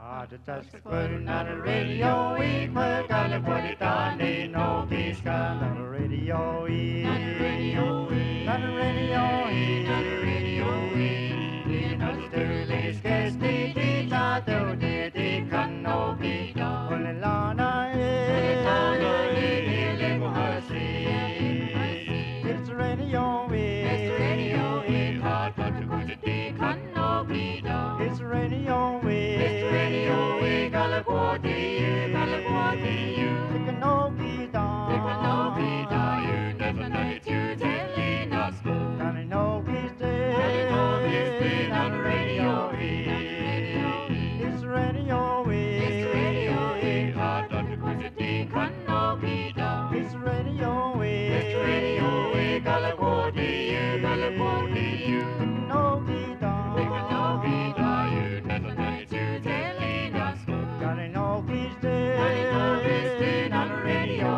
Just putting on the radio, we put on the put it on the no peace on the radio, on the radio, on the radio, on the radio, in the stirless case, the teacher do the can no be done. Olelana, it's radio, it's radio, hard but the good can no be done. It's radio, it's radio, we California, you can no be done. You can no be done. You never know it, you telling us good. And I know he's dead. On the radio, it's radio, it's radio, hard but the good can no be done. It's radio, California, you can no be done. You can no be done. You never know it, you telling us good. And I know he's dead. On the radio,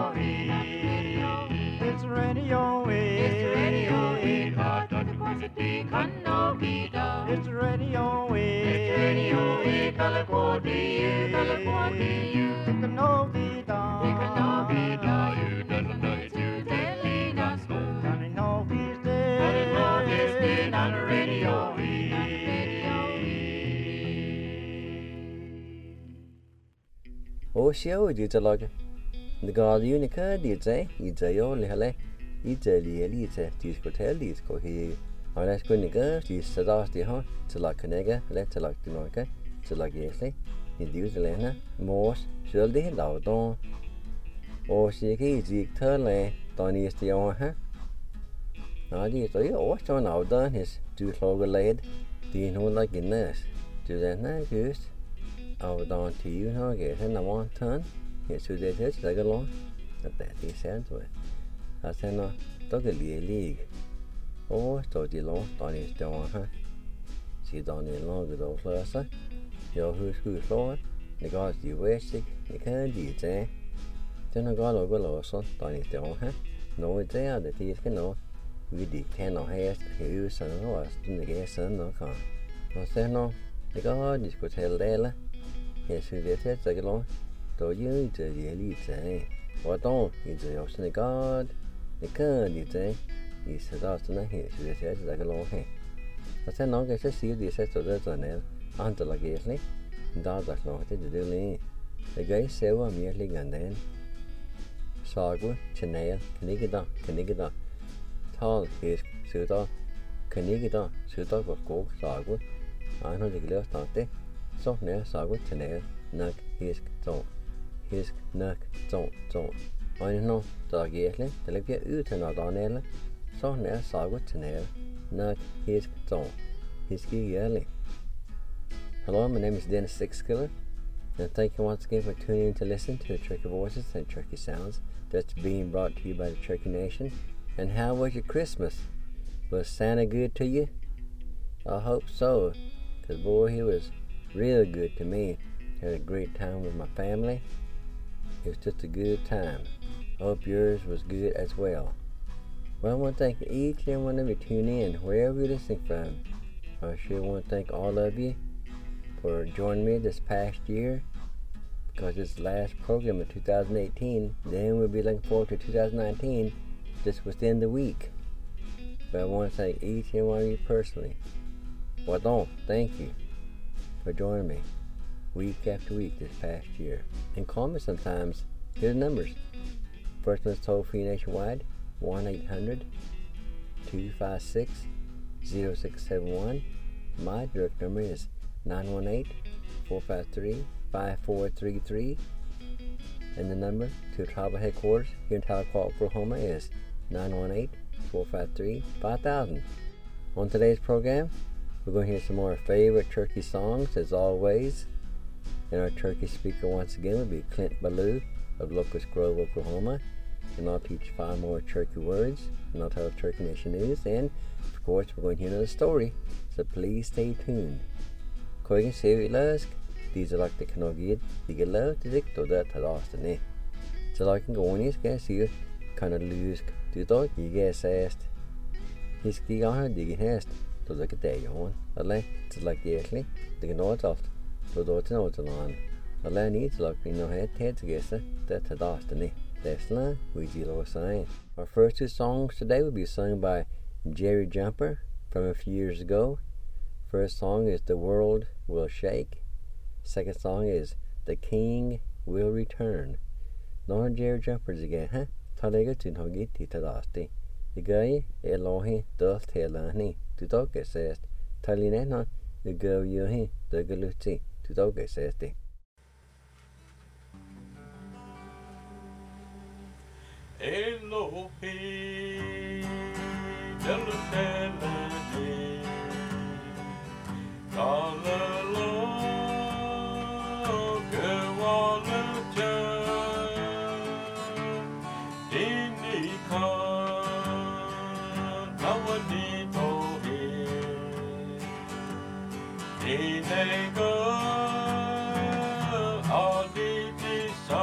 it's radio, it's radio, hard but the good can no be done. It's radio, California, you can no be done. You can no be done. You never know it, you telling us good. And I know he's dead. And I know he's dead on the radio. Oshio ditaloge. The god unica did say, it's a only hale, it's a elite, discotel disco he. On that's good nigger, she's sadasti huh, to like a nigger, let to like the noika, to like yesterday, he used the lena, morse, should they loud on. Or she zik turley, Donny is the on her. Now the three or John out done his two log laid, the no like a nurse, to that night used. Out down to you, no, get in a 1 ton. Here's who they touch like a long. At that he said to it. I said, no, dog a league. Oh, so the long, Donny is down her. She done it long with old Flursa. Yo, who's Lord? The gods you wish sick, you can't do it, eh? Then I got over Lawson, Donny is down her. No, it's there, the teeth can know. We did 10 or hair, you son or us, didn't get son no con. I said, no, the god is good tell Della. Yes, who they said, like a long. So you to the elite, eh? What don't, it's a ocean god. The can't, you say. He said, I was not here, so they said, like a long hair. I said, no, I said, see, they said, so there's an L. Until like yesterday, that's not to do lean. The guy said, I'm merely and then. Sagwa, Chanel, Canigada. Tall, his suitor, Canigada, suitor of coke, Sagwa. I know the glass not there. So near Sagwa, Chanel, Nug, his zone. His Nug, zone. I know, dog yesterday, the lip get out and not on Ella. So near Sagwa, Chanel, Nug, his zone. His key yearly. Hello, my name is Dennis Sixkiller, and thank you once again for tuning in to listen to the Turkey Voices and Turkey Sounds that's being brought to you by the Turkey Nation. And how was your Christmas? Was Santa good to you? I hope so, because boy, he was real good to me. Had a great time with my family. It was just a good time. I hope yours was good as well. Well, I want to thank each and every one of you tuning in, wherever you're listening from. I sure want to thank all of you for joining me this past year, because this last program of 2018, then we'll be looking forward to 2019 just within the week. But I want to thank each and one of you personally. Well, thank you for joining me week after week this past year. And call me sometimes. Here's the numbers. First one's toll free nationwide, 1-800-256-0671. My direct number is 918-453-5433, and the number to tribal headquarters here in Tahlequah, Oklahoma is 918-453-5000. On today's program, we're going to hear some more favorite turkey songs as always, and our turkey speaker once again will be Clint Ballou of Locust Grove, Oklahoma, and I'll teach 5 more turkey words, and I'll tell the Turkey Nation news, and of course we're going to hear another story, so please stay tuned. Koigen ser lösk, these are like the kanogid, the gelov to dick to that hadastane. So like an gonis gas here, kind of lose to dog, you guess asked. His key on her digging hast to look at day on, a length to like the actually, the north off. to do to know to on. The land needs luck in no head together that to destiny. Tesla, we deal sign. Our first two songs today will be sung by Jerry Jumper from a few years ago. First song is The World Will Shake. Second song is The King Will Return. No Jerry Jumpers again, huh? Talega to no get to dusty. The guy, Elohi, does tell Annie to dog says, Talina, the girl you he, the galuti to dog says. Elohim, Elohim, Hallelujah, Gewalja, Inikan, Nawaditohi, Inega, Aditisa.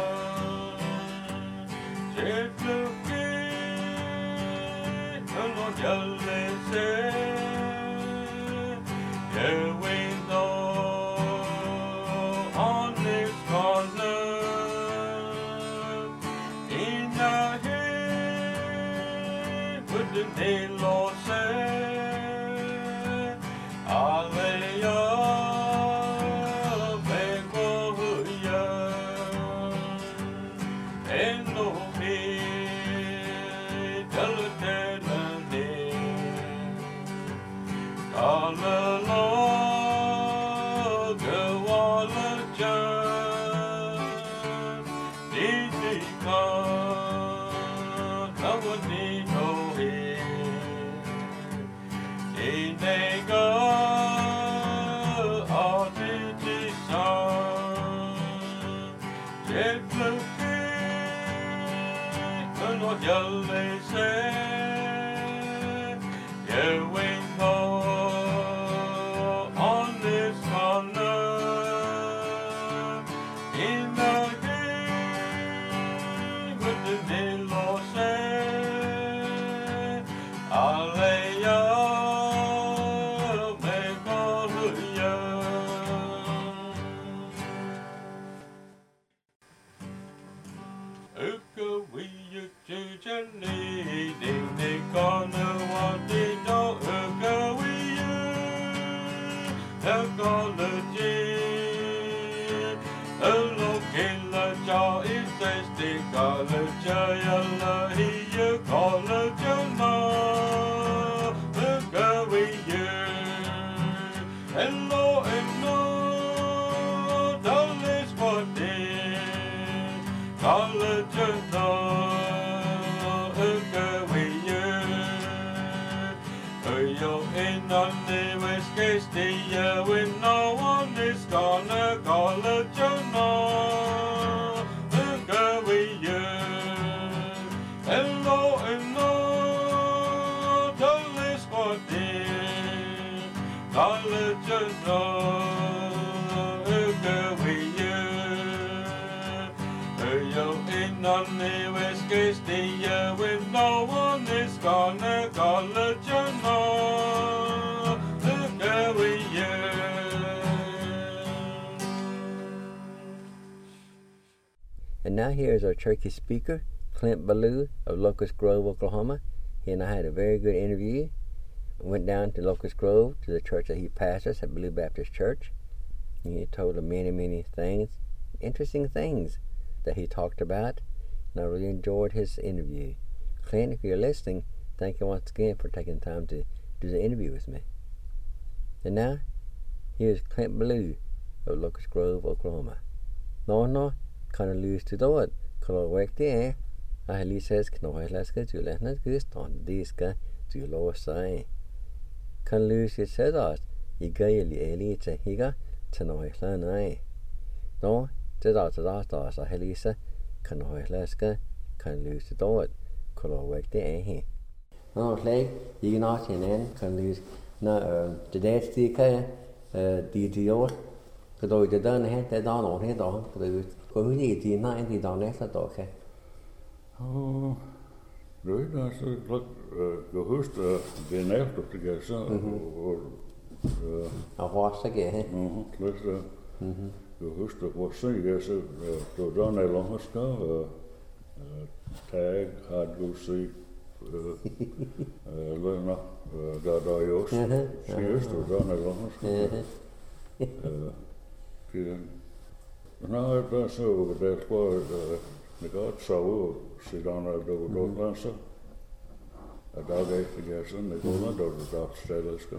And now here's our turkey speaker, Clint Ballou of Locust Grove, Oklahoma. He and I had a very good interview. We went down to Locust Grove, to the church that he pastors at Ballou Baptist Church. And he told him many, many things, interesting things that he talked about. And I really enjoyed his interview. Clint, if you're listening, thank you once again for taking time to do the interview with me. And now, here's Clint Ballou of Locust Grove, Oklahoma. No, kind of lose to do it. Color work there. I at least says, no, let's get to let not go on this guy to lower side. Can lose it said us. You go elite, he got to know it. No, did out the last us. I at least can know it. Let's go. Can lose to do it. Color work there. No, like you not in end can lose. No, the dead sticker, the deal. Cái đôi cái đơn hết cái đó nó hết đó từ có cái gì thì nãy thì đó nét là tổ cái rồi đó sẽ lắc cái hús về nét được cái sao ở hoa sẽ kể hết lắc Jeg husker, hvor sent jeg så, det var der en lang skade, tag, har du set, lønner, der er jo også, skæst, og der en lang skade. Nå, der så, der var det godt sove, siden der var så. Og der var ikke jeg sådan, det går der der stedet skal.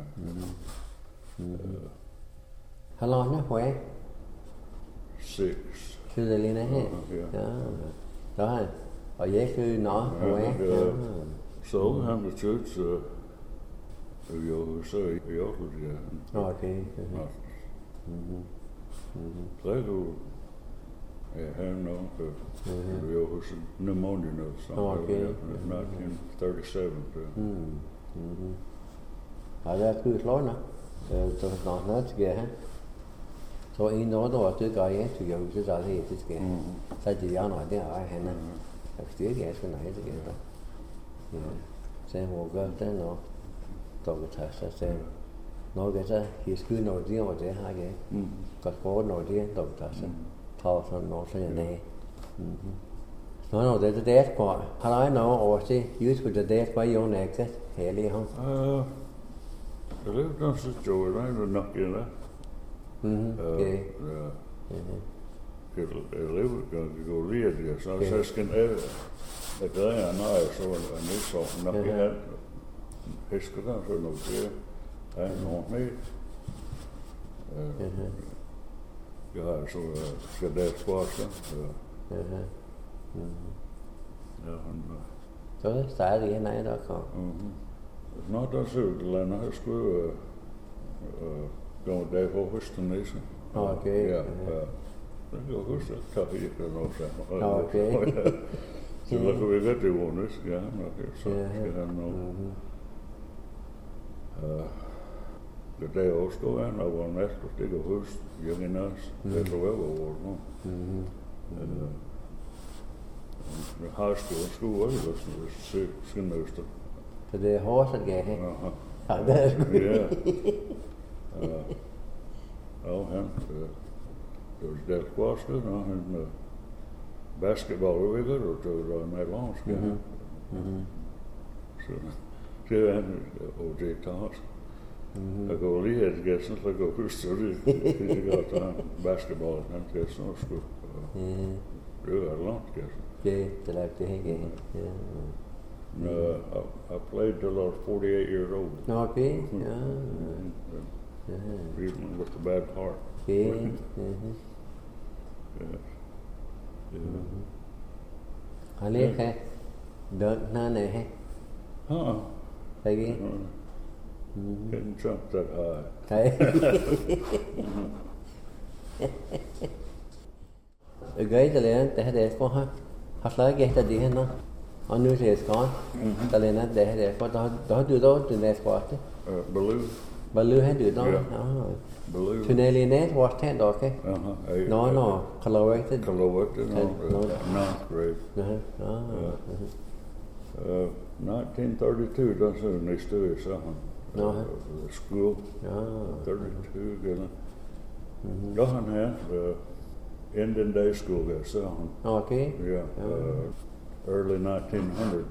How long now? Where? 6. To the Lena here. Đó. Ở dưới cứ nó where? Så han blev tødt, jo så i Aarhus, ja. Okay. Så du, ja, han nok, jo hos pneumonia eller sådan, 1937. Ở đây cứ lối nó. Tôi nói til det her. Så en år då att det går igen till jag så där det är det. Så det jag nog det är henne. Jag styr det så nej det är. Ja. Sen vågar det nå. Då det tar sig sen. Nå det så här skulle nog det var det här det. Godt gå når det då tar sig. Ta så nå så nej. Nå det det på. Har jeg nå over til YouTube det på jo nægtet. Hellig han. Jeg levede der så jo det nok i det. Okay. Jeg levede gå lige det så skal jeg græder når så en så nok jeg husker der så noget det er noget med. Jeg har så skal der spørge. Ja, han så det startede igen af der kom. Nå, der så det lander her skulle gå der på Høstenæsen. Okay. Ja. Det kan jeg huske, at kaffe ikke er noget sammen. Okay. Så der kunne vi godt det vundet, ja, så skal han noget. Det der også stod han, og var næst, og det kan jeg huske, jeg kan også, det tror jeg var over nu. High school også, det skal nøste. Så det er hårdt at gav her. Ja, det er sgu. Ja. Og han, det var der squash, og han basketball, ikke? Og det var en avance, ja. Så det er han, og det tager også. Jeg går lige her til gæsten, så jeg går huske det. Det er godt, at basketball, han kan sådan sgu. Det var langt, gæsten. Det lavede det ikke. I played till I was 48 years old. Okay. Even with a bad heart. Okay. Har lige her. Đợt na này hay. Thấy cái. Couldn't jump that high. Thấy. Gửi cho lên để có hát lấy cái ta đi hết nó. On nu ses kan. Talena det på då du då du det sport. Balu har du då. Ja. Balu. Tunnelinät var det då okej. No. Colorated. No. Ninth grade. 1932 that's when they started something. The school. 32 again. Då han her Indian Day School der så han. Okay. Yeah. Early 1900s.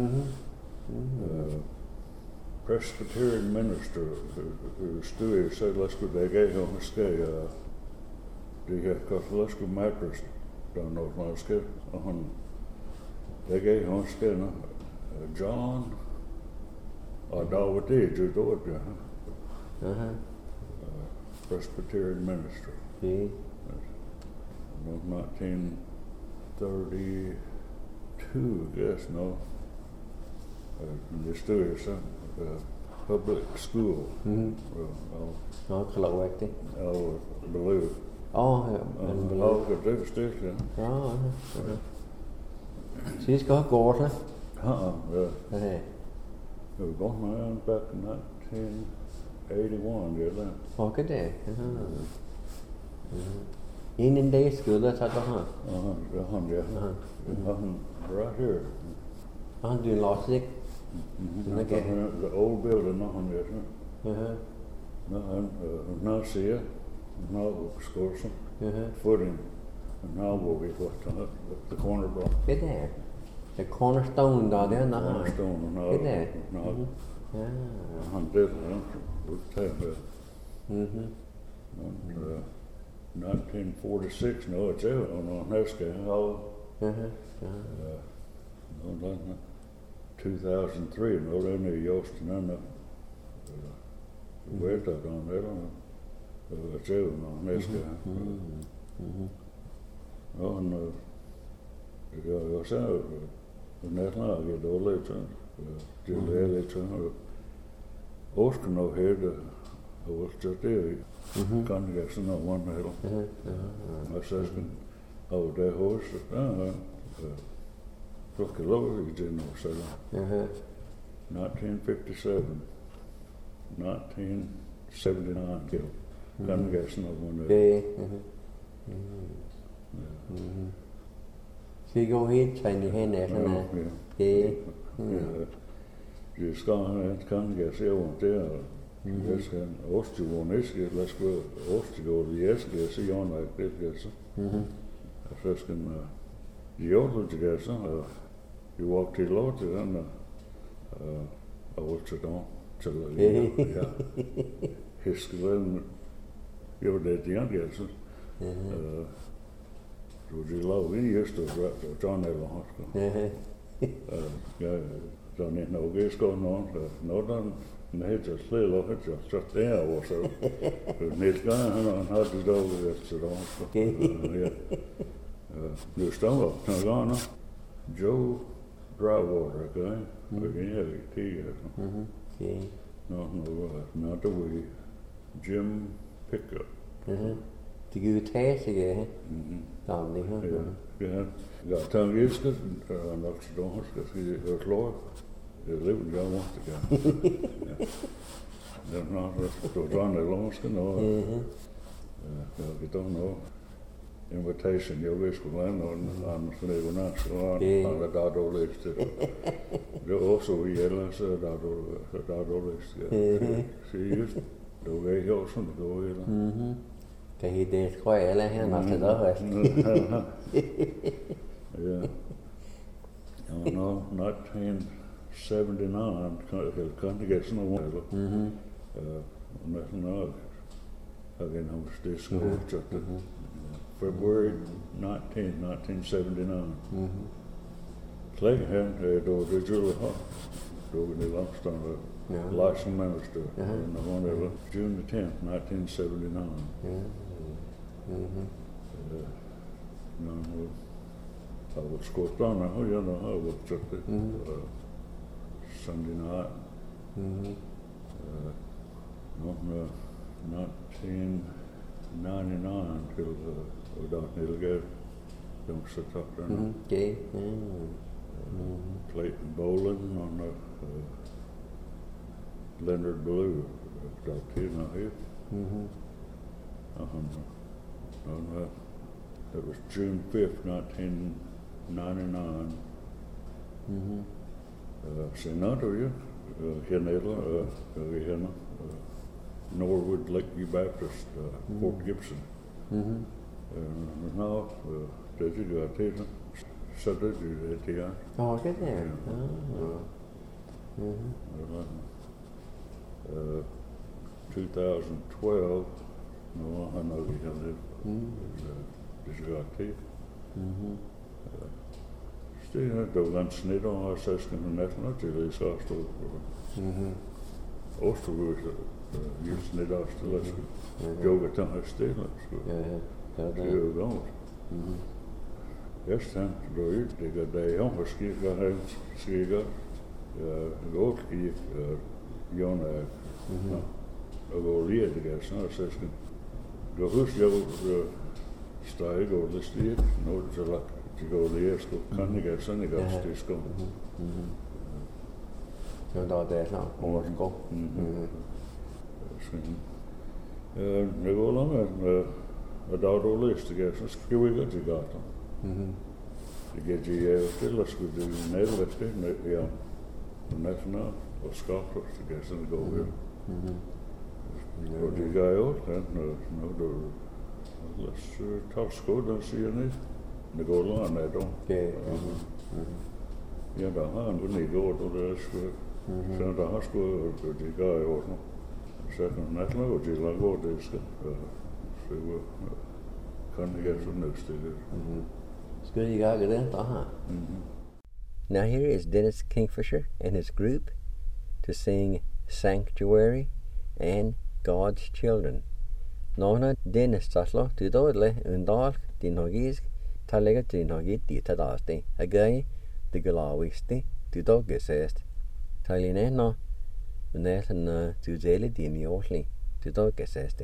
Presbyterian minister who stod said, let's go to the let's go mattress down those let's get on the gay home John or David to do it. Presbyterian minister. 1932, I guess, no. The students, public school. Colorated. Blue. Det er stille, ja. Så I skal have gået, så? Ja. Det var godt med back in 1981, det er okay, det. Indian Day School, that's what han, ja. Han, right here. Han, du lost it? The old building, han, ja. Uh-huh. Han, ser now Scorson, Uh-huh. footing, and now we'll be what the corner block. Cái there. The cornerstone đó there nó. Cornerstone, and now, Cái there. now, Ah. 100, with 10, Mhm. and, 1946, no, it's out on Nesca, how, Uh-huh. no, no, 2003, no, then they used to know, wait that on there, it's out on Nesca. Ja, and jag sa nästan att det dåligt det är lite Oscar nog hade och så det kan jag så någon man hela. Jag sa att det hos så låg det ju nog så. 1957 1979 kill. Kan jag så någon. Okay. Så går helt træn i hænder sådan her. Okay. Det skal han kan jeg se over der. Jeg skal også gå næste, lad os gå også gå det skal se Jon og det så. Og så skal de gjorde det der så vi walked til lort til den og så der til ja. Hisken jo det de andre så. Så det lå i just og John eller han. Ja, dan er nog eens gewoon nog dan nee dat is heel goed dat er was zo niet gaan en had het over het zo ja nu staan we dan gaan Joe Drywater okay again okay no not the way Jim Pickup Det giver tage sig af. Damn det her. Ja, dan is het nok så dog skal vi klare. Det lever jeg måste gøre. Det er nok så John along skal nå. Vi don't know. Invitation jeg vil skulle være nogen for det var nok så han der dårligt. Det er også vi ellers der dårligt. Seriøst. Det var ikke også sådan det går eller. Kan I det tror jeg alle her nok til der. Ja. Ja, no, 1979 kan get sådan noget. Og næsten nok. Again, I was this February 1979. Klækker han, det var det jule her. Det var det langstående license minister. June the 10th, 1979. No, I was scored down. I was just Sunday night. No, 1999 till down Hillgate. Don't sit up there. Okay. Clayton Bowling on Leonard Blue. Got him out here. It was June 5th, 1999. Senator, Henela, Norwood Lakeview Baptist, Fort Gibson. Now, did you go to so did you at the Cái there. 2012, no, I know we have it. Did you go to Still, det var en snit over 16 nationer til det så stod. Også just snit over til det. Yoga til at stille. Det er jo godt. Yes, han då ut det går det om skiga här skiga. Går i Jona. Och går det det så ska gå hus jag steg och det stig nu så lagt det går det ska kan det gå sån det ska. Så då det så och gå. Det går långt och då då lyst det så ska vi gå till gatan. Det giver de til at skulle nævne det, ja, national og skabelse, det kan sådan gå ved. Og det gør jeg jo, når du tager skål, siger jeg. Det går langt af dem. Ja, der har en unik ord, og det er sgu. Så der har sgu, og det gør jeg jo. Så kan man ikke lave det, der går det, skal. Så kan jeg ikke så nødstille. Skal I gøre det, der har? Now here is Dennis Kingfisher and his group to sing Sanctuary and God's Children. Nåna Dennis taslo til dårlig undal din hogisk talega din hogit dit tadasti agai de galawisti til doggesest taline no næsten til zele din jordli til doggesest.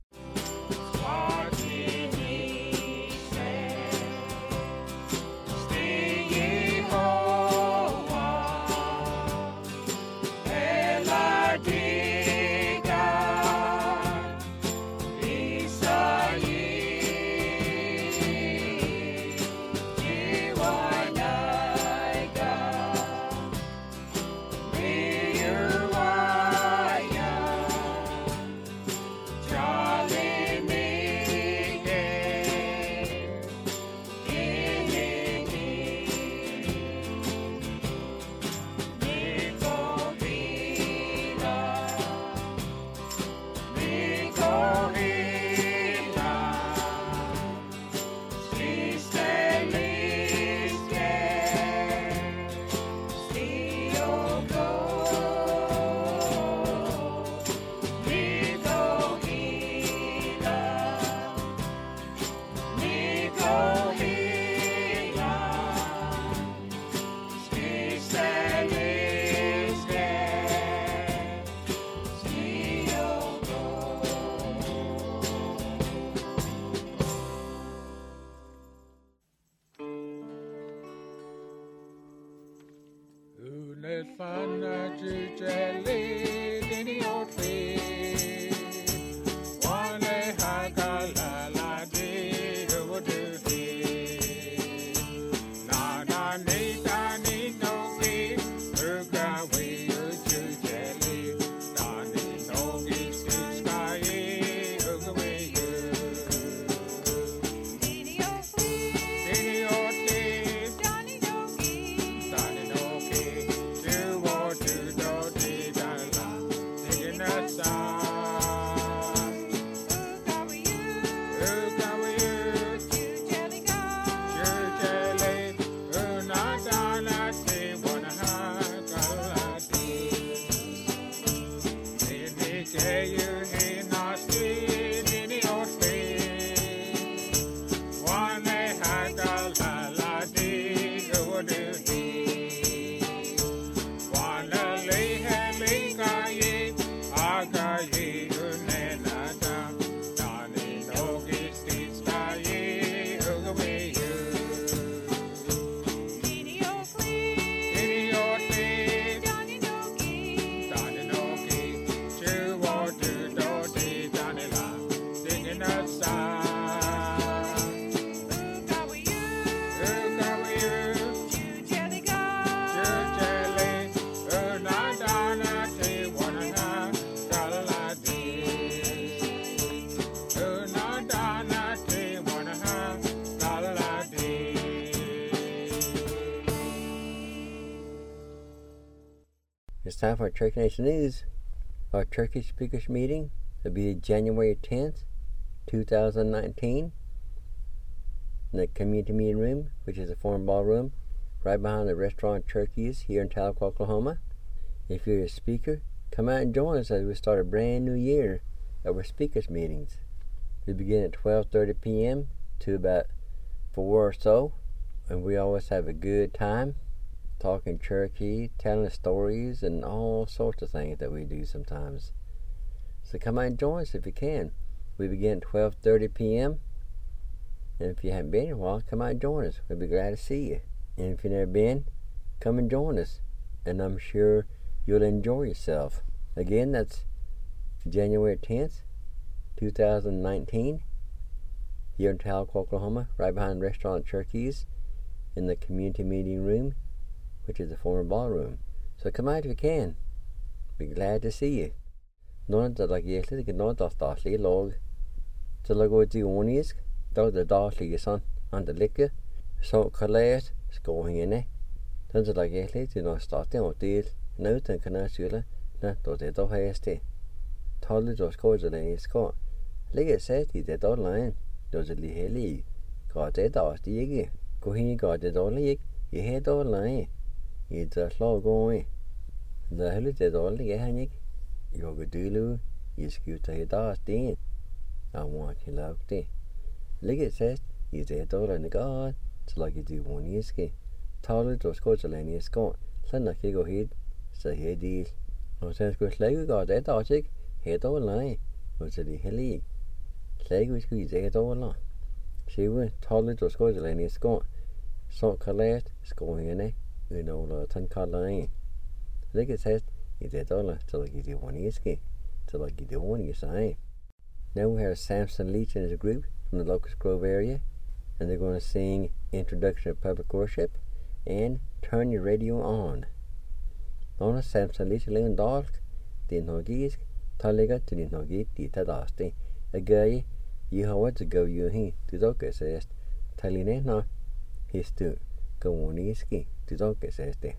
It's time for Turkey Nation News. Our Turkish Speakers Meeting will be January 10th, 2019 in the Community Meeting Room, which is a foreign ballroom right behind the restaurant Turkey's here in Tahlequah, Oklahoma. If you're a speaker, come out and join us as we start a brand new year of our speakers meetings. We begin at 12:30 p.m. to about 4 or so, and we always have a good time talking Cherokee, telling stories, and all sorts of things that we do sometimes. So come out and join us if you can. We begin at 12:30 p.m. And if you haven't been in a while, come out and join us. We'll be glad to see you. And if you've never been, come and join us. And I'm sure you'll enjoy yourself. Again, that's January 10th, 2019, here in Tahlequah, Oklahoma, right behind Restaurant Cherokey's in the Community Meeting Room, which is a former ballroom. So come out if you can. Be glad to see you. Non de la géle go ná dálaí log. Te le go dúníos dá de dálí san an de like so choléir scóhinine. Dan de la géle tú ná státe ó díl nó an cannáisiúla na dó é dó héiste. Tála dó scóide le scó. Lige sé í de dó lein dó de lí hélí. Gá é dátíige go hí gá de dólaíag I hé dó lein I de hlá góin. Le heile de dóla I hanig jo go dúlú I sciúta I dá dín a bháin hi leachtaí. Lige sé I de dóla na gád te le go dúhhaníosci. Tála dó scóide le scó lena chi go hiad sa hé díl. Ó sé go léú gá é dáteig hé dó lein go se lí helí. Léúis go é dó lá. Siú tála dó scóide le scó so choléir scóhinine óla tan cálain. Lige sé I de dóla te le go dúhhaníosci te le go dúhhaní. Now we have Samson Leach and his group from the Locust Grove area, and they're going to sing Introduction of Public Worship and Turn Your Radio On. Nona Samson Leach leon dalk, din hogis, taliga to din hogi di tadasti, a guy, you how to go you he, to dokas est, taline na, his to go woniski, to dokas este.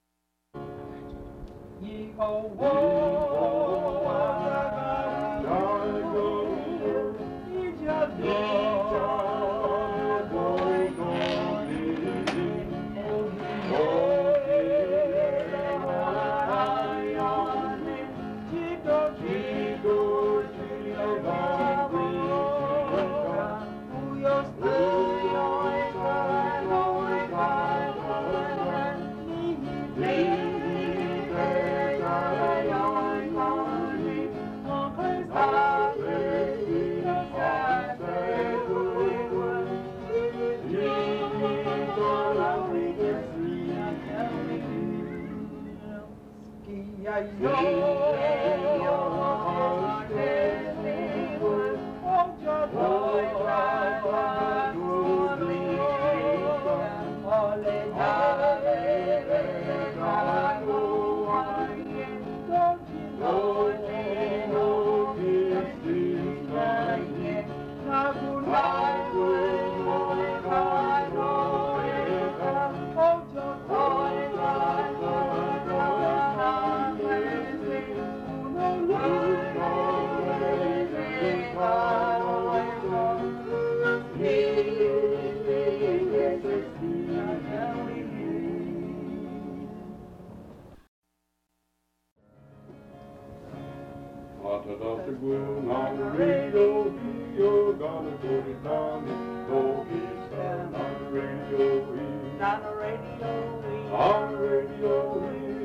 On the radio, you're gonna go it down. Go get down on the radio. On the radio, on the radio.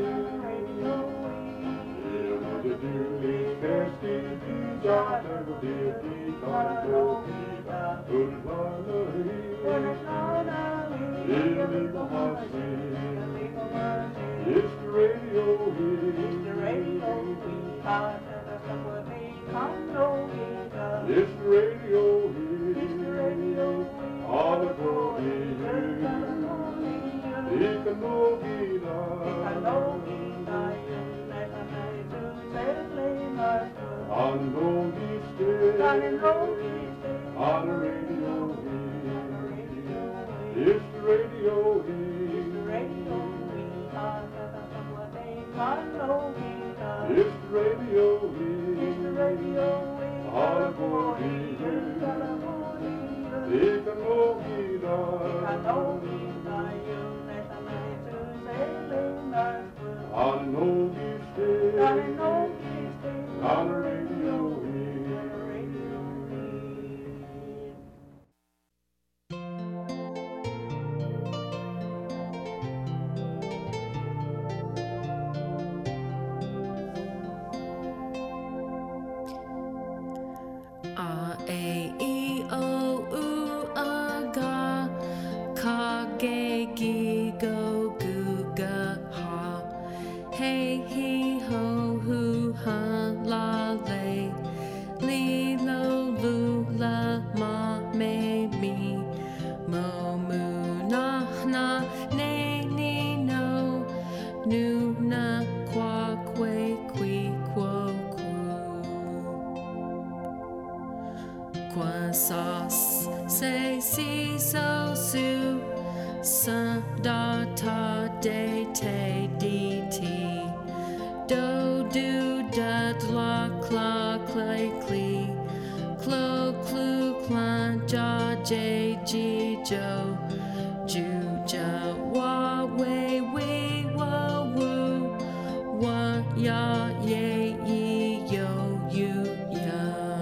Yeah, what you do is nasty. I never did. Gonna go get down. Put it on the hill. Yeah, legal mercy. It's the radio. It's the radio. It's the radio, it's the radio, all the glory, it can no be done, on no stay, on the radio, it's the radio, it's the radio, it's the radio, all the glory, it can no be done, on no stay, on the radio. Nu na qua que qui quo quo sauce, say si so su, sa da ta de te di ti, do do da la cla clay clee, clo clu clan ja j g jo, ju ja wa wei wei wa woo, wa ya ye yi yo you ya.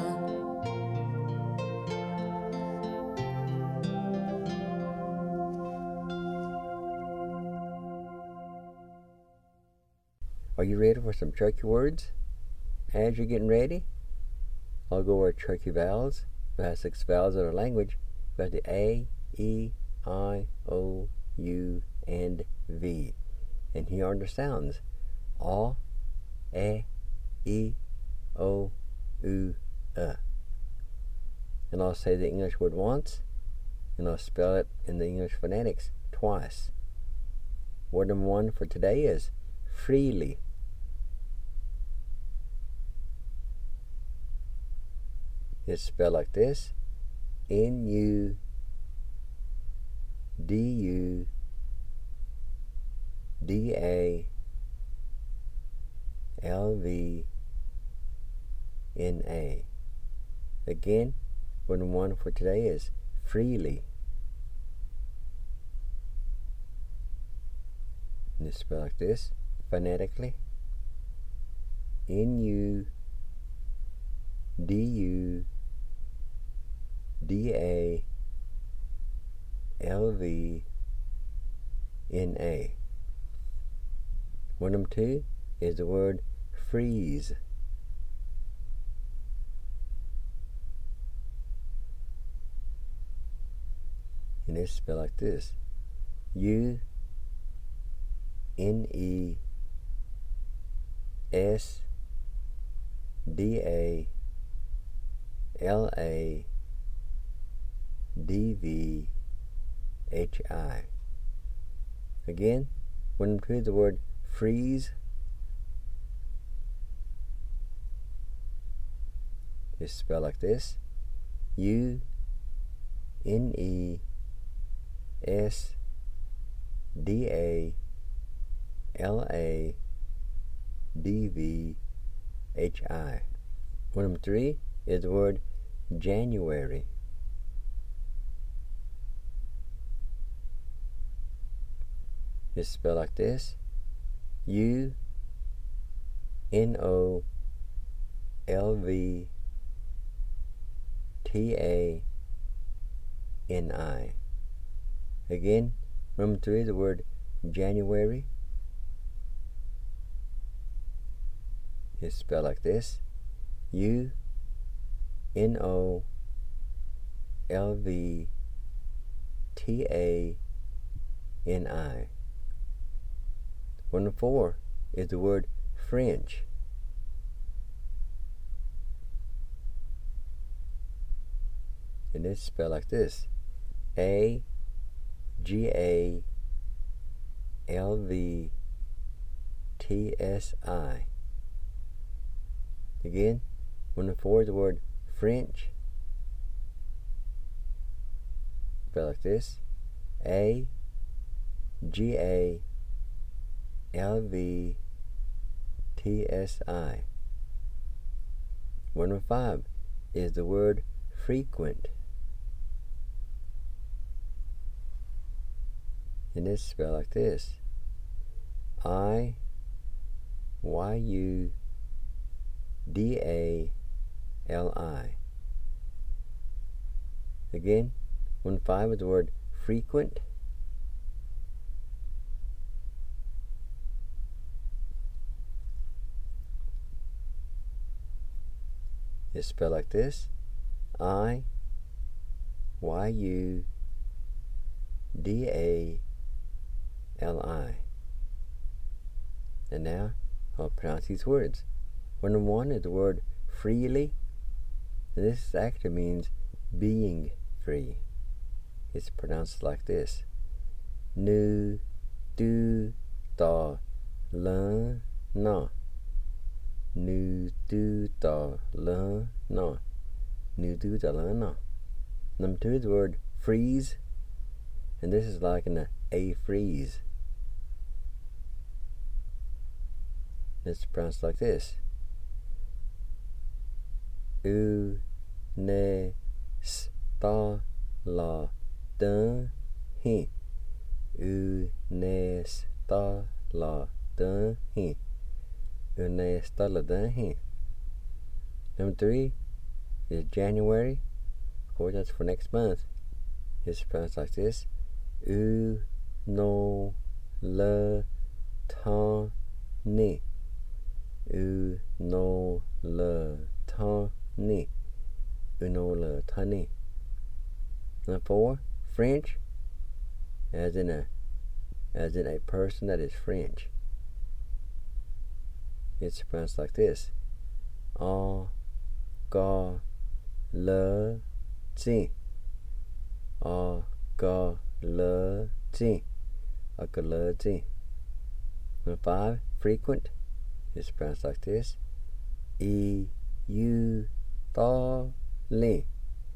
Are you ready for some tricky words? As you're getting ready, I'll go over tricky vowels. We have 6 vowels in our language. We have the A, E, I, O, U, and V. And here are the sounds. A, E, O, U, And I'll say the English word once, and I'll spell it in the English phonetics twice. Word number 1 for today is freely. It's spelled like this: N-U-D-U-D-A-L-V-N-A. Again, word number 1 for today is freely. And it's spelled like this, phonetically: N-U-D-U-D-A-L-V-N-A. Word number 2 is the word freeze. And it's spelled like this: U-N-E-S-D-A-L-A-D-V-H-I. Again, word number 2 is the word freeze. It's spelled like this: U-N-E-S-D-A-L-A-D-V-H-I. Word number 3 is the word January. It's spelled like this: U-N-O-L-V-T-A-N-I. Again, number 3 is the word January. It's spelled like this: U-N-O-L-V-T-A-N-I. Word number 4 is the word French. And it's spelled like this: A-G-A-L-V-T-S-I. Again, word number 4 is the word French. Spelled like this: A-G-A-L-V-T-S-I. Word number 5 is the word frequent. And it's spelled like this: I-Y-U-D-A-L-I. Again, 1-5 is the word frequent. It's spelled like this: I-Y-U-D-A-L-I. And now I'll pronounce these words. Word number 1 is the word freely. And this actually means being free. It's pronounced like this: Nu, du, da, la, na. Nu, du, da, la, na. nu du dalana. Number 2, the word freeze, and this is like an a freeze. It's pronounced like this. U ne sta la dun hi. U ne sta la dun hi. U ne sta la dun hi. Number 3 is January. Of course, that's for next month. It's pronounced like this. U no le ta ni. U no le ta ni. U no le ta ni. Number 4, French, as in a person that is French. It's pronounced like this. A ga le ti. A ga le ti. A ga le ti. Number 5, frequent. It's pronounced like this. E u ta li.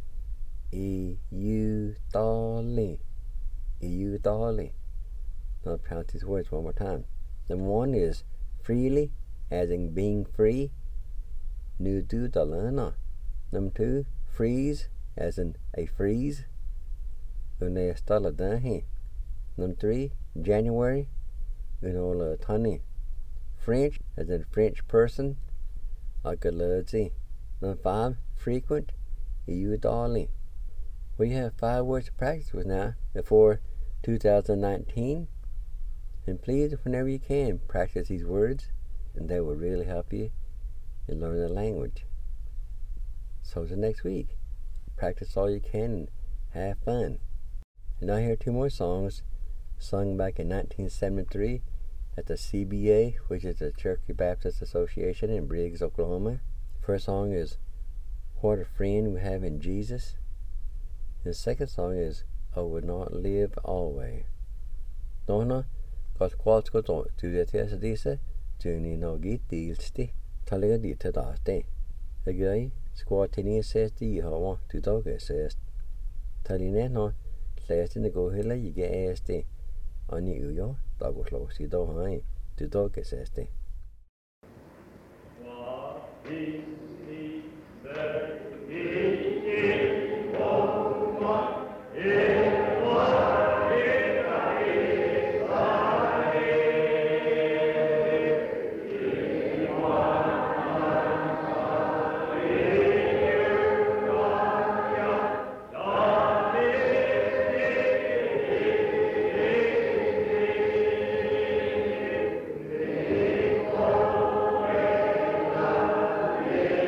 E u ta li. E u ta li. Now pronounce these words one more time. Number 1 is freely, as in being free. Nu du dalana. Number 2, freeze, as in a freeze. Une stala dahi. Number 3, January. Unola tani. French, as in French person. Agaladi. Number 5, frequent. Eu dali. We have 5 words to practice with now before 2019. And please, whenever you can, practice these words, and they will really help you in learning the language. So till next week, practice all you can and have fun. And now here are 2 more songs sung back in 1973 at the CBA, which is the Cherokee Baptist Association in Briggs, Oklahoma. First song is What a Friend We Have in Jesus. And the second song is I Would Not Live Always. Donna, got qualsko to the test disa, Juni no git dealsti, Taliga dita daste. Again, squatini says the Hawa to dog says. Taline no, last in the go hilla you get asked. On you, dog was low, see do high, to dog says. Yeah.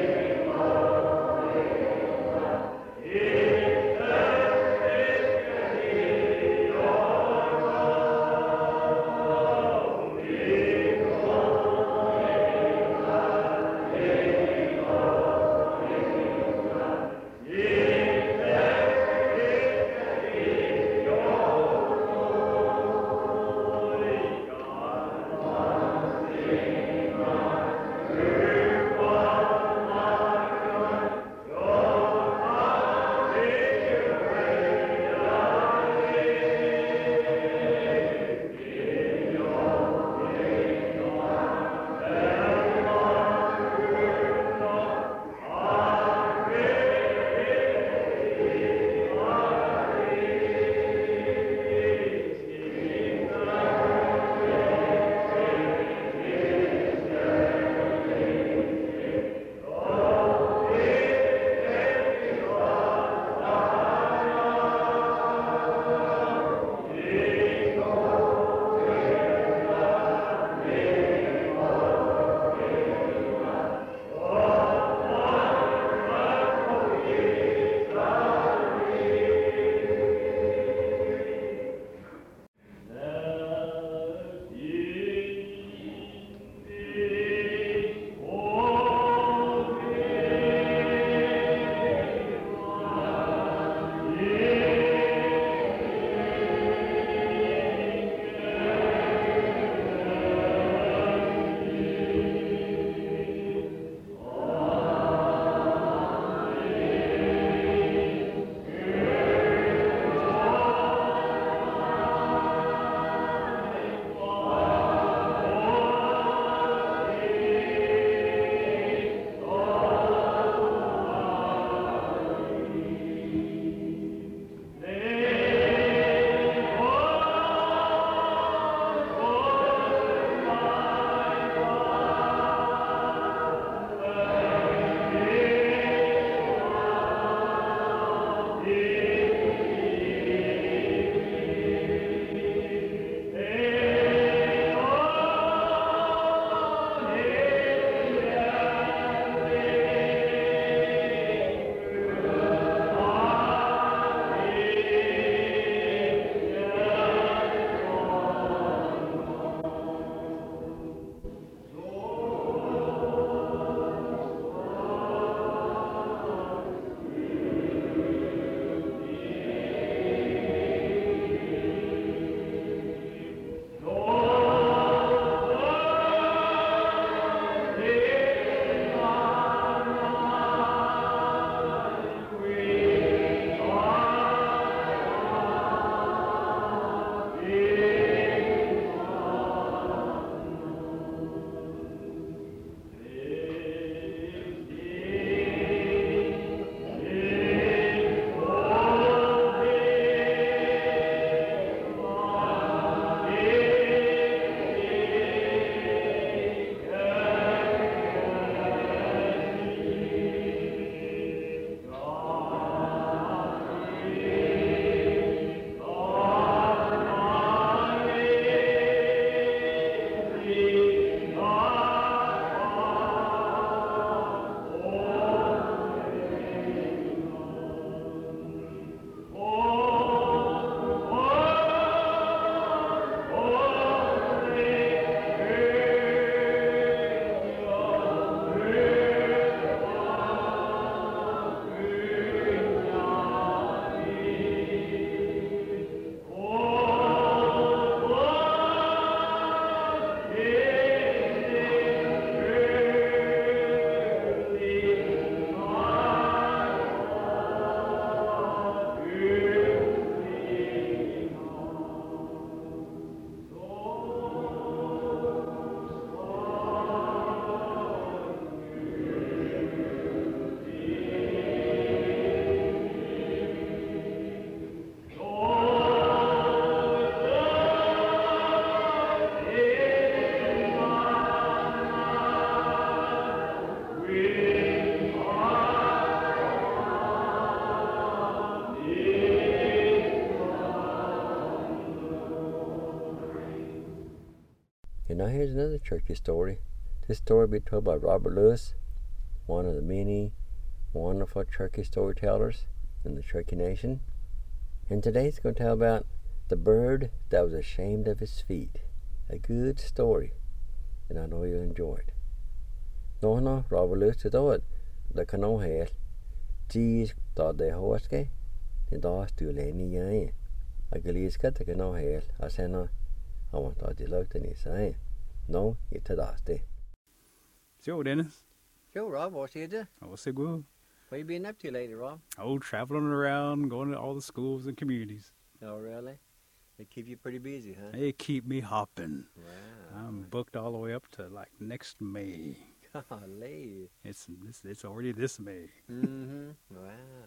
now here's another turkey story. This story will be told by Robert Lewis, one of the many wonderful turkey storytellers in the Turkey Nation. And today he's going to tell about the bird that was ashamed of his feet. A good story, and I know you'll enjoy it. No, Robert Lewis to do it. The canoe hair. Geez, thought they horske. The dogs do lany yain. I glees cut the canoe hair. I said no. I want to look at his saying. No, it's a dusty. So, Dennis. Yo, Rob, what's you do? What's it good? What you been up to lately, Rob? Oh, traveling around, going to all the schools and communities. Oh, really? They keep you pretty busy, huh? They keep me hopping. Wow. I'm booked all the way up to like next May. Golly. It's already this May. Mm-hmm. Wow.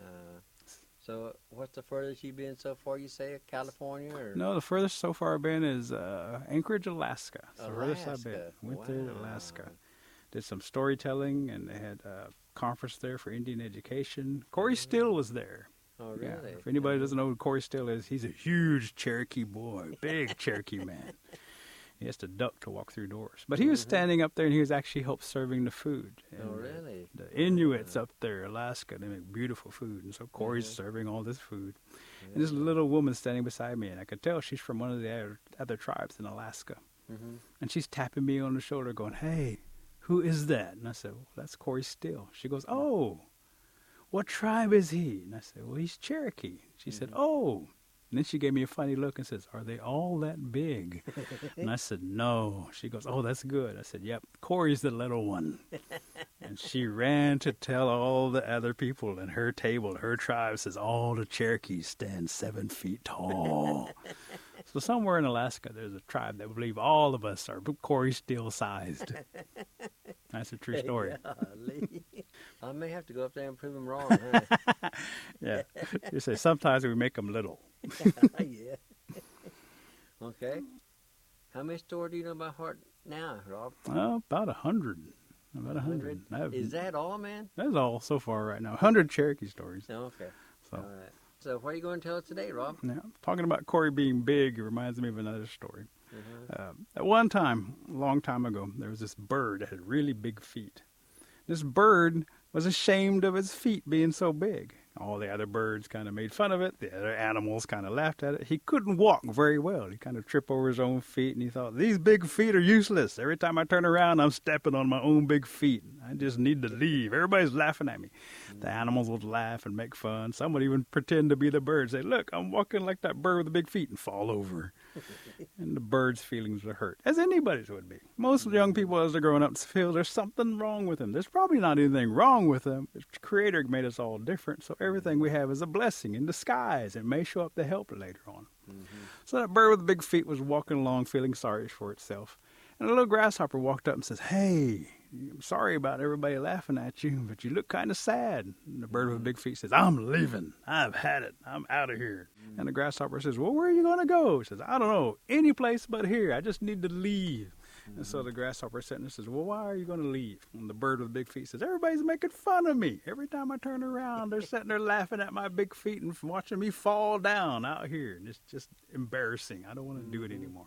So, what's the furthest you've been so far, you say? California? Or? No, the furthest so far I've been is Anchorage, Alaska. It's the furthest I've been. Alaska. Went there to Alaska. Did some storytelling, and they had a conference there for Indian education. Corey Still was there. Oh, really? Yeah. If anybody doesn't know who Corey Still is, he's a huge Cherokee boy, big Cherokee man. He has to duck to walk through doors. But he was standing up there, and he was actually helped serving the food. And Oh, really? The Inuits up there, Alaska, they make beautiful food. And so Corey's serving all this food. And this little woman standing beside me, and I could tell she's from one of the other tribes in Alaska. Mm-hmm. And she's tapping me on the shoulder going, "Hey, who is that?" And I said, "Well, that's Corey Still." She goes, "Oh, what tribe is he?" And I said, "Well, he's Cherokee." She said, "Oh." And then she gave me a funny look and says, "Are they all that big?" And I said, "No." She goes, "Oh, that's good." I said, "Yep, Corey's the little one." And she ran to tell all the other people in her table, her tribe says, all the Cherokees stand 7 feet tall. So somewhere in Alaska, there's a tribe that believe all of us are Corey Still sized. That's a true story. Golly. I may have to go up there and prove them wrong, huh? Yeah. You say sometimes we make them little. Yeah. Okay. How many stories do you know about heart now, Rob? About 100. About 100. Is that all, man? That's all so far right now. 100 Cherokee stories. Oh, okay. So, All right. So what are you going to tell us today, Rob? now, talking about Corey being big, it reminds me of another story. Mm-hmm. At one time, a long time ago, there was this bird that had really big feet. This bird was ashamed of its feet being so big. All the other birds kind of made fun of it. The other animals kind of laughed at it. He couldn't walk very well. He kind of tripped over his own feet, and he thought, these big feet are useless. Every time I turn around, I'm stepping on my own big feet. I just need to leave. Everybody's laughing at me. The animals would laugh and make fun. Some would even pretend to be the birds. Say, look, I'm walking like that bird with the big feet, and fall over. And the bird's feelings were hurt, as anybody's would be. Most young people, as they're growing up, feel there's something wrong with them. There's probably not anything wrong with them. The Creator made us all different, so everything we have is a blessing in disguise. It may show up to help later on. So that bird with the big feet was walking along feeling sorry for itself. And a little grasshopper walked up and says, "Hey, I'm sorry about everybody laughing at you, but you look kind of sad." And the bird with the big feet says, "I'm leaving. I've had it. I'm out of here." And the grasshopper says, "Well, where are you going to go?" He says, "I don't know. Any place but here. I just need to leave." And so the grasshopper sits and says, "Well, why are you going to leave?" And the bird with the big feet says, "Everybody's making fun of me. Every time I turn around, they're sitting there laughing at my big feet and watching me fall down out here. And it's just embarrassing. I don't want to do it anymore."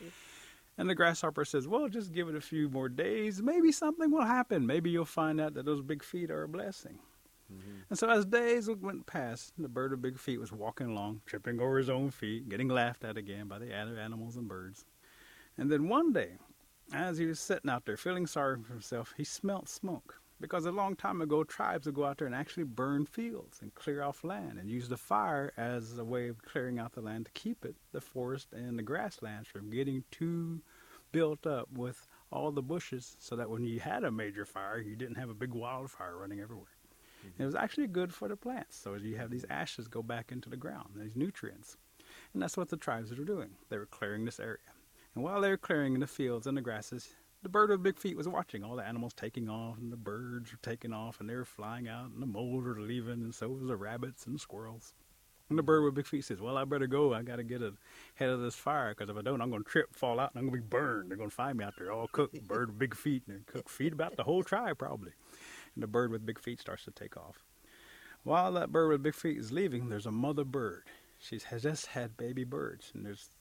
And the grasshopper says, "Well, just give it a few more days. Maybe something will happen. Maybe you'll find out that those big feet are a blessing." And so as days went past, the bird with big feet was walking along, tripping over his own feet, getting laughed at again by the other animals and birds. And then one day, as he was sitting out there feeling sorry for himself, he smelt smoke. Because a long time ago, tribes would go out there and actually burn fields and clear off land and use the fire as a way of clearing out the land to keep it, the forest and the grasslands, from getting too built up with all the bushes, so that when you had a major fire, you didn't have a big wildfire running everywhere. It was actually good for the plants. So you have these ashes go back into the ground, these nutrients. And that's what the tribes were doing. They were clearing this area. And while they were clearing the fields and the grasses, the bird with big feet was watching all the animals taking off, and the birds were taking off, and they were flying out, and the moles were leaving, and so was the rabbits and the squirrels. And the bird with big feet says, "Well, I better go. I got to get ahead of this fire, because if I don't, I'm going to trip, fall out, and I'm going to be burned. They're going to find me out there all cooked, bird with big feet, and they cook feed about the whole tribe probably." And the bird with big feet starts to take off. While that bird with big feet is leaving, there's a mother bird. She has just had baby birds, and there's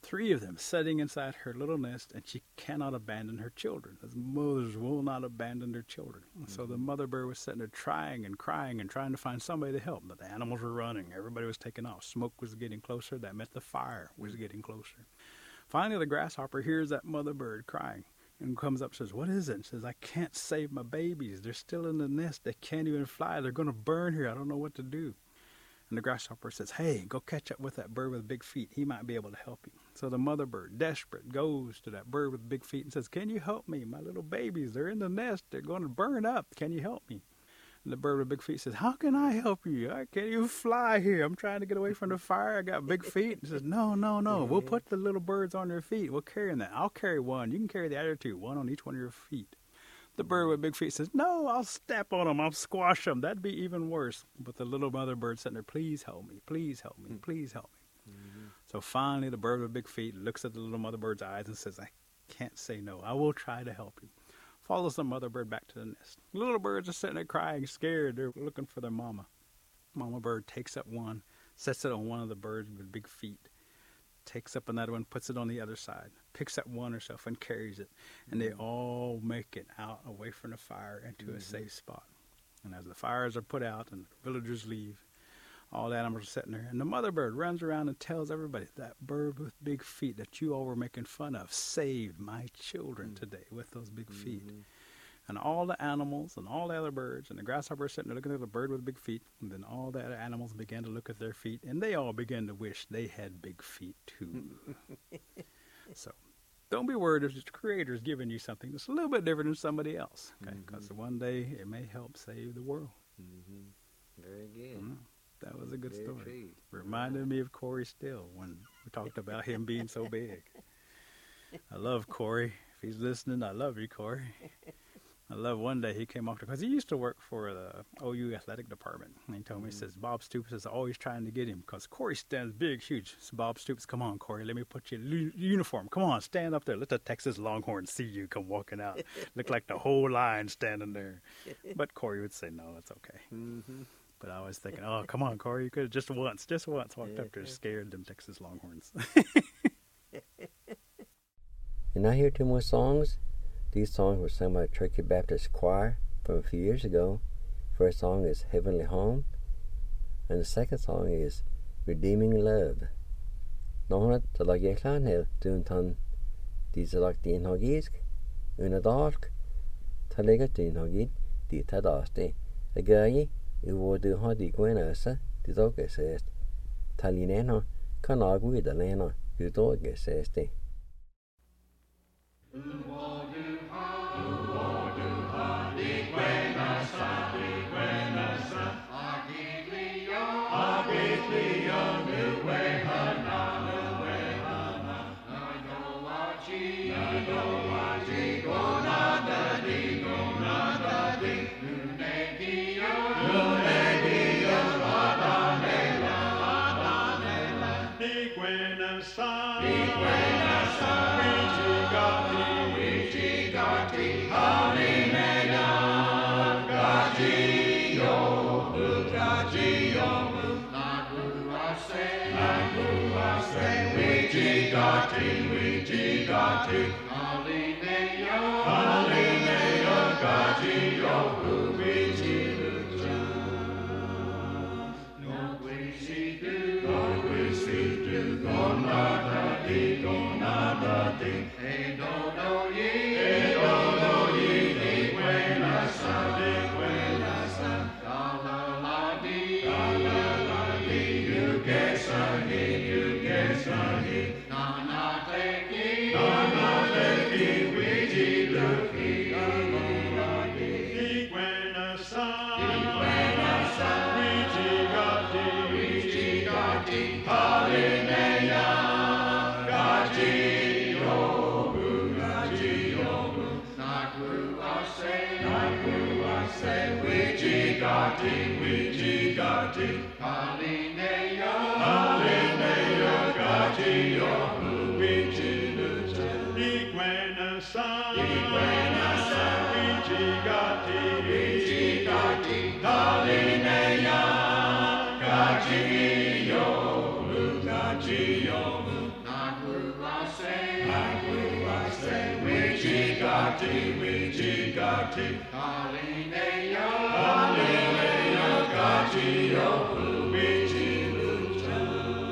3 of them sitting inside her little nest, and she cannot abandon her children, as mothers will not abandon their children. So the mother bird was sitting there trying and crying and trying to find somebody to help, but the animals were running. Everybody was taking off. Smoke was getting closer. That meant the fire was getting closer. Finally, the grasshopper hears that mother bird crying and comes up and says, "What is it?" And says, "I can't save my babies. They're still in the nest. They can't even fly. They're going to burn here. I don't know what to do." And the grasshopper says, "Hey, go catch up with that bird with big feet. He might be able to help you." So the mother bird, desperate, goes to that bird with big feet and says, "Can you help me? My little babies, they're in the nest. They're going to burn up. Can you help me?" And the bird with big feet says, "How can I help you? I can't even fly here. I'm trying to get away from the fire. I got big feet." And says, No. We'll put the little birds on their feet. We'll carry them. I'll carry one. You can carry the other 2, one on each one of your feet." The bird with big feet says, "No, I'll step on them. I'll squash them. That'd be even worse." But the little mother bird sitting there, "Please help me. Please help me. Please help me." So finally, the bird with big feet looks at the little mother bird's eyes and says, "I can't say no. I will try to help you." Follows the mother bird back to the nest. The little birds are sitting there crying, scared. They're looking for their mama. Mama bird takes up one, sets it on one of the birds with big feet, takes up another one, puts it on the other side, picks up one herself and carries it. And they all make it out away from the fire into a safe spot. And as the fires are put out and the villagers leave, all the animals are sitting there. And the mother bird runs around and tells everybody, "That bird with big feet that you all were making fun of saved my children today with those big feet." And all the animals and all the other birds and the grasshopper sitting there looking at the bird with big feet. And then all the other animals began to look at their feet, and they all began to wish they had big feet too. So don't be worried if the Creator's giving you something that's a little bit different than somebody else. Okay, because one day it may help save the world. Very good. That was a good Very story. true. Reminded me of Corey Still when we talked about him being so big. I love Corey. If he's listening, I love you, Corey. I love one day he came off because he used to work for the OU athletic department. And he told me, he says, Bob Stoops is always trying to get him because Corey stands big, huge. So Bob Stoops, "Come on, Corey, let me put you in uniform. Come on, stand up there. Let the Texas Longhorns see you come walking out. Look like the whole line standing there." But Corey would say, "No, it's okay." But I was thinking, "Oh, come on, Corey, you could have just once walked up there, scared them Texas Longhorns." And I hear 2 more songs. These songs were sung by Turkey Baptist Choir from a few years ago. First song is Heavenly Home, and the second song is Redeeming Love. Náhana talag yeklan hel duntan dísalak dín hogisk, unadalk talega dín hogid di tadaste. Agayi iwodu hadi gwenasa didogest. Talinena kanagui dalena didogest. gati, wiji gati, Galileo, Galileo, gati, oh, wiji luta.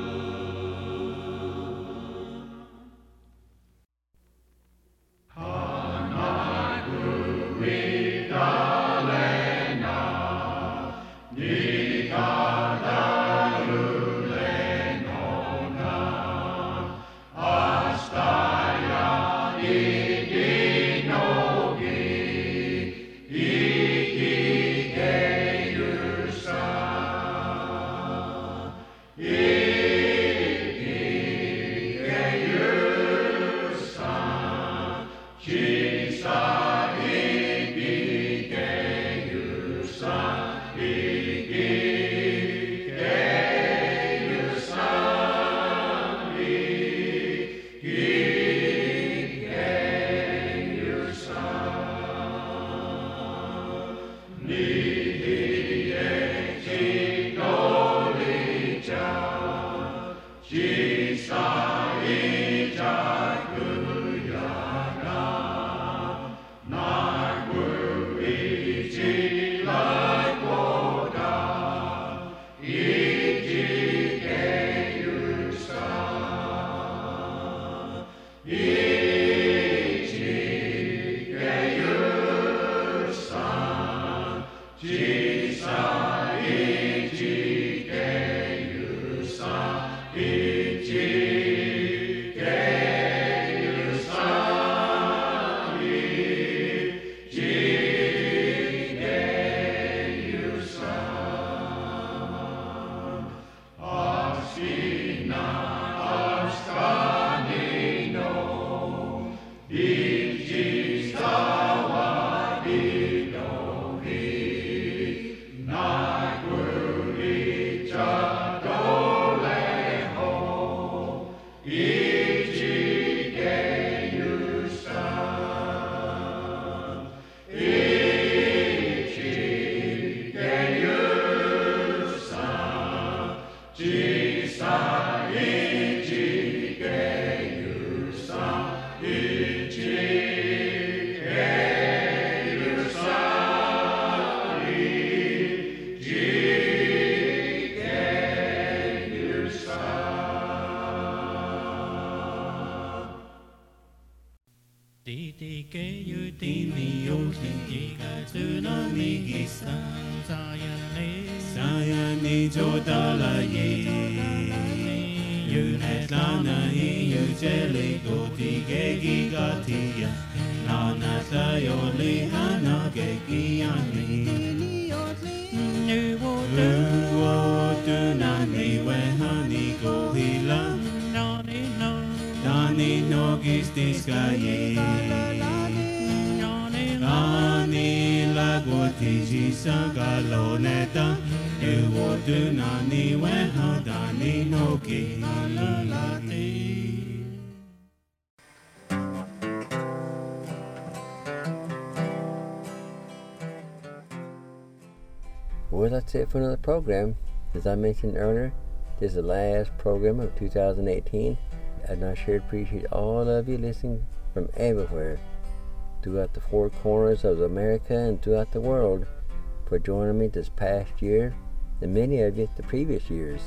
Well, that's it for another program. As I mentioned earlier, this is the last program of 2018, and I sure appreciate all of you listening from everywhere throughout the four corners of America and throughout the world for joining me this past year, and many of you the previous years.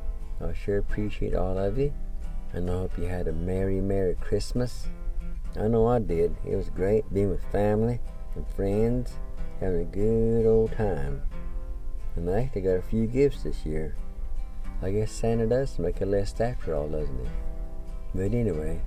I sure appreciate all of you, and I hope you had a Merry Christmas. I know I did. It was great being with family and friends, having a good old time. And I actually got a few gifts this year. I guess Santa does make a list after all, doesn't he? But anyway,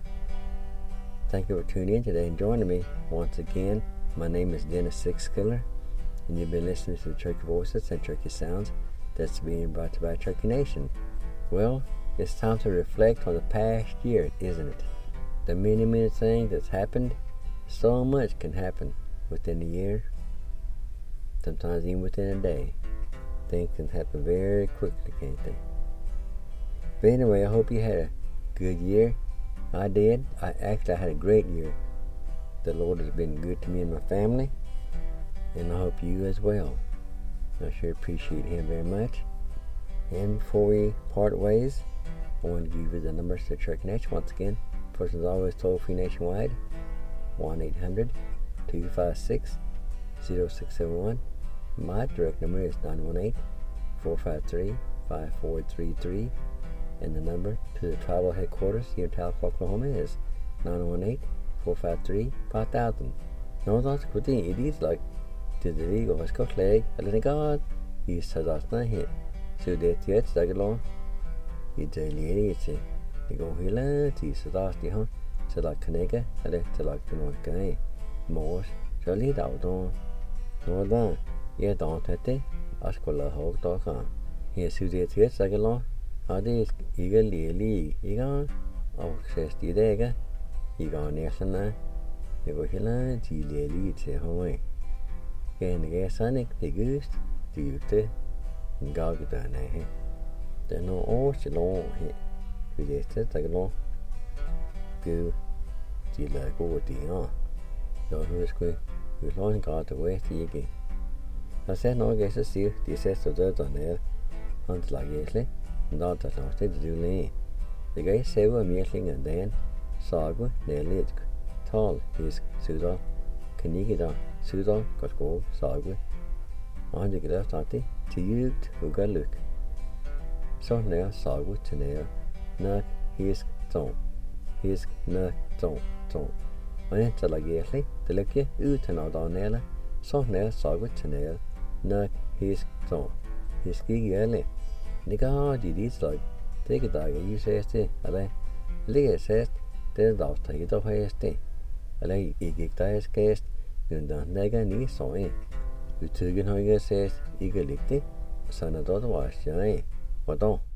thank you for tuning in today and joining me once again. My name is Dennis Sixskiller, and you've been listening to the Turkey Voices and Turkey Sounds that's being brought to you by Turkey Nation. Well, it's time to reflect on the past year, isn't it? The many things that's happened. So much can happen within a year, sometimes even within a day. Things can happen very quickly, can't they? But anyway, I hope you had a good year. I did. I had a great year. The Lord has been good to me and my family, and I hope you as well. I sure appreciate Him very much. And before we part ways, I want to give you the numbers to Turkey Nation once again. First, as always, toll-free nationwide, 256-0671. My direct number is 918-453-5433. And the number to the tribal headquarters here in Tahlequah, Oklahoma is 918-453-5000. No, that's good thing. It is like to the league of Scott Leg, a little god. He said that's not hit. So that yet, Dagalon. It's a lady, it's a go hilla, it's a dusty hunt. So like Canega, a little like the North Guy. More, so lead out on. No, that, yeah, don't it. Ascola Hog Dog. Here's who that yet, Dagalon. Det ikke lige ikke og så stiger ikke næsten det går heller til lige til høj kan sådan ikke det gøst det en gang der nej det er noget også lov her for det der kan lov det de lader gode ting så husk vi lader en grad det ikke og så noget så siger de sætter det der ned han slager slet. Not that I did do lay. The guy said a meeting and then Sagwa nearly tall his Sudan Kanigida Sudan got go Sagwa on the left at it to you who got look. So now Sagwa to nail knock his tone knock tone. When it's like yearly, the look you out and out on nail. So now Sagwa to nail knock his tone his gig early. Nikker de dit like take it dog you says det eller lige says det der tage det på det eller ikke der skæst men der nægger ni så en vi tykker højere says ikke ligge sådan der var jeg hvordan